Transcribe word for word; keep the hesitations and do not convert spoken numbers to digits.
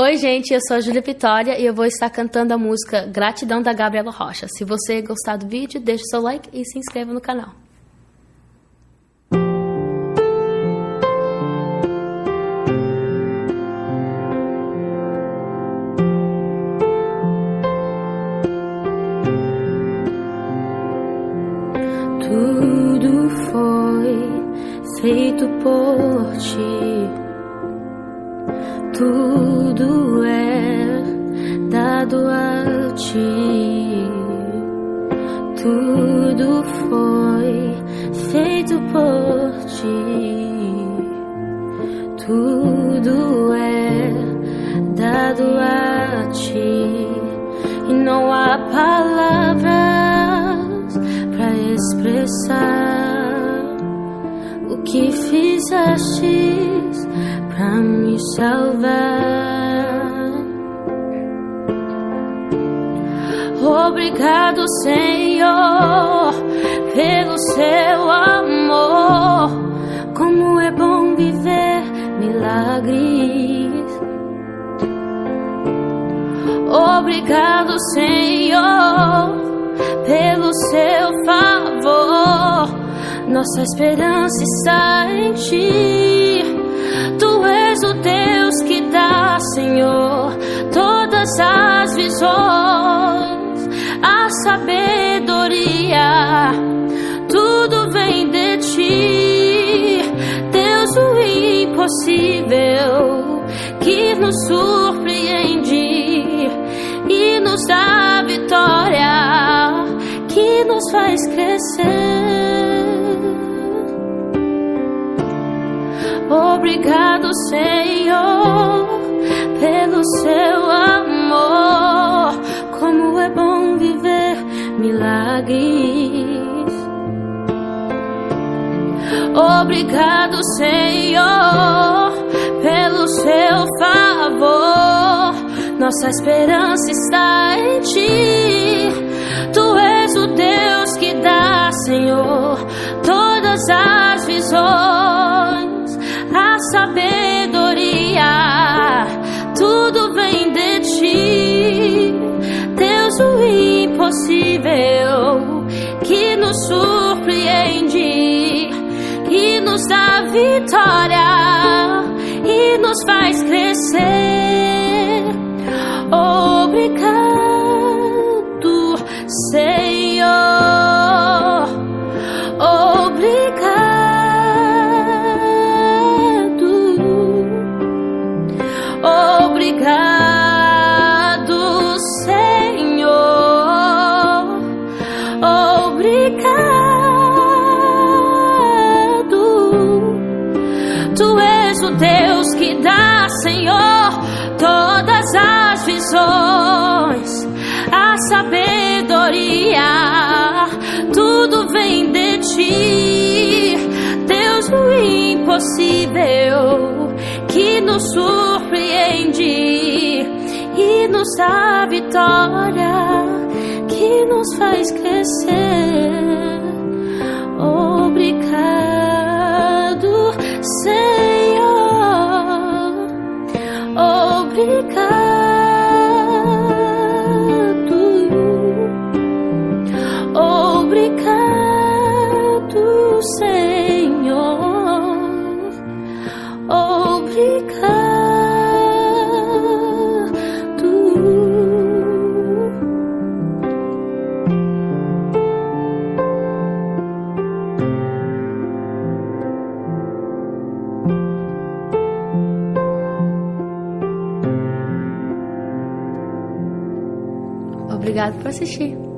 Oi, gente, eu sou a Júlia Vitória e eu vou estar cantando a música Gratidão da Gabriela Rocha. Se você gostar do vídeo, deixe seu like e se inscreva no canal. Tudo foi feito por ti, tudo é dado a ti, tudo foi feito por ti, tudo é dado a ti, e não há palavras pra expressar o que fizestes pra me salvar. Obrigado, Senhor, pelo seu amor. Como é bom viver milagres. Obrigado, Senhor, pelo seu favor. Nossa esperança está em ti. Tu és o Deus que dá, Senhor, todas as visões, a sabedoria. Tudo vem de ti, Deus o impossível, que nos surpreende e nos dá vitória, que nos faz crescer. Obrigado, Senhor, pelo seu amor. Como é bom viver milagres. Obrigado, Senhor, pelo seu favor. Nossa esperança está em ti. Tu és o Deus que dá, Senhor, todas as visões, a sabedoria. Tudo vem de ti, Deus o impossível, que nos surpreende e nos dá vitória e nos faz crescer. Obrigado, Senhor. Obrigado. Obrigado, Senhor. Obrigado. Tu és o Deus que dá, Senhor, todas as visões, a sabedoria. Tudo vem de ti, Deus o impossível, que nos surpreende e nos dá vitória, que nos faz crescer. Obrigado, Senhor. Obrigado. Obrigado, Senhor. Obrigado. Obrigado por assistir.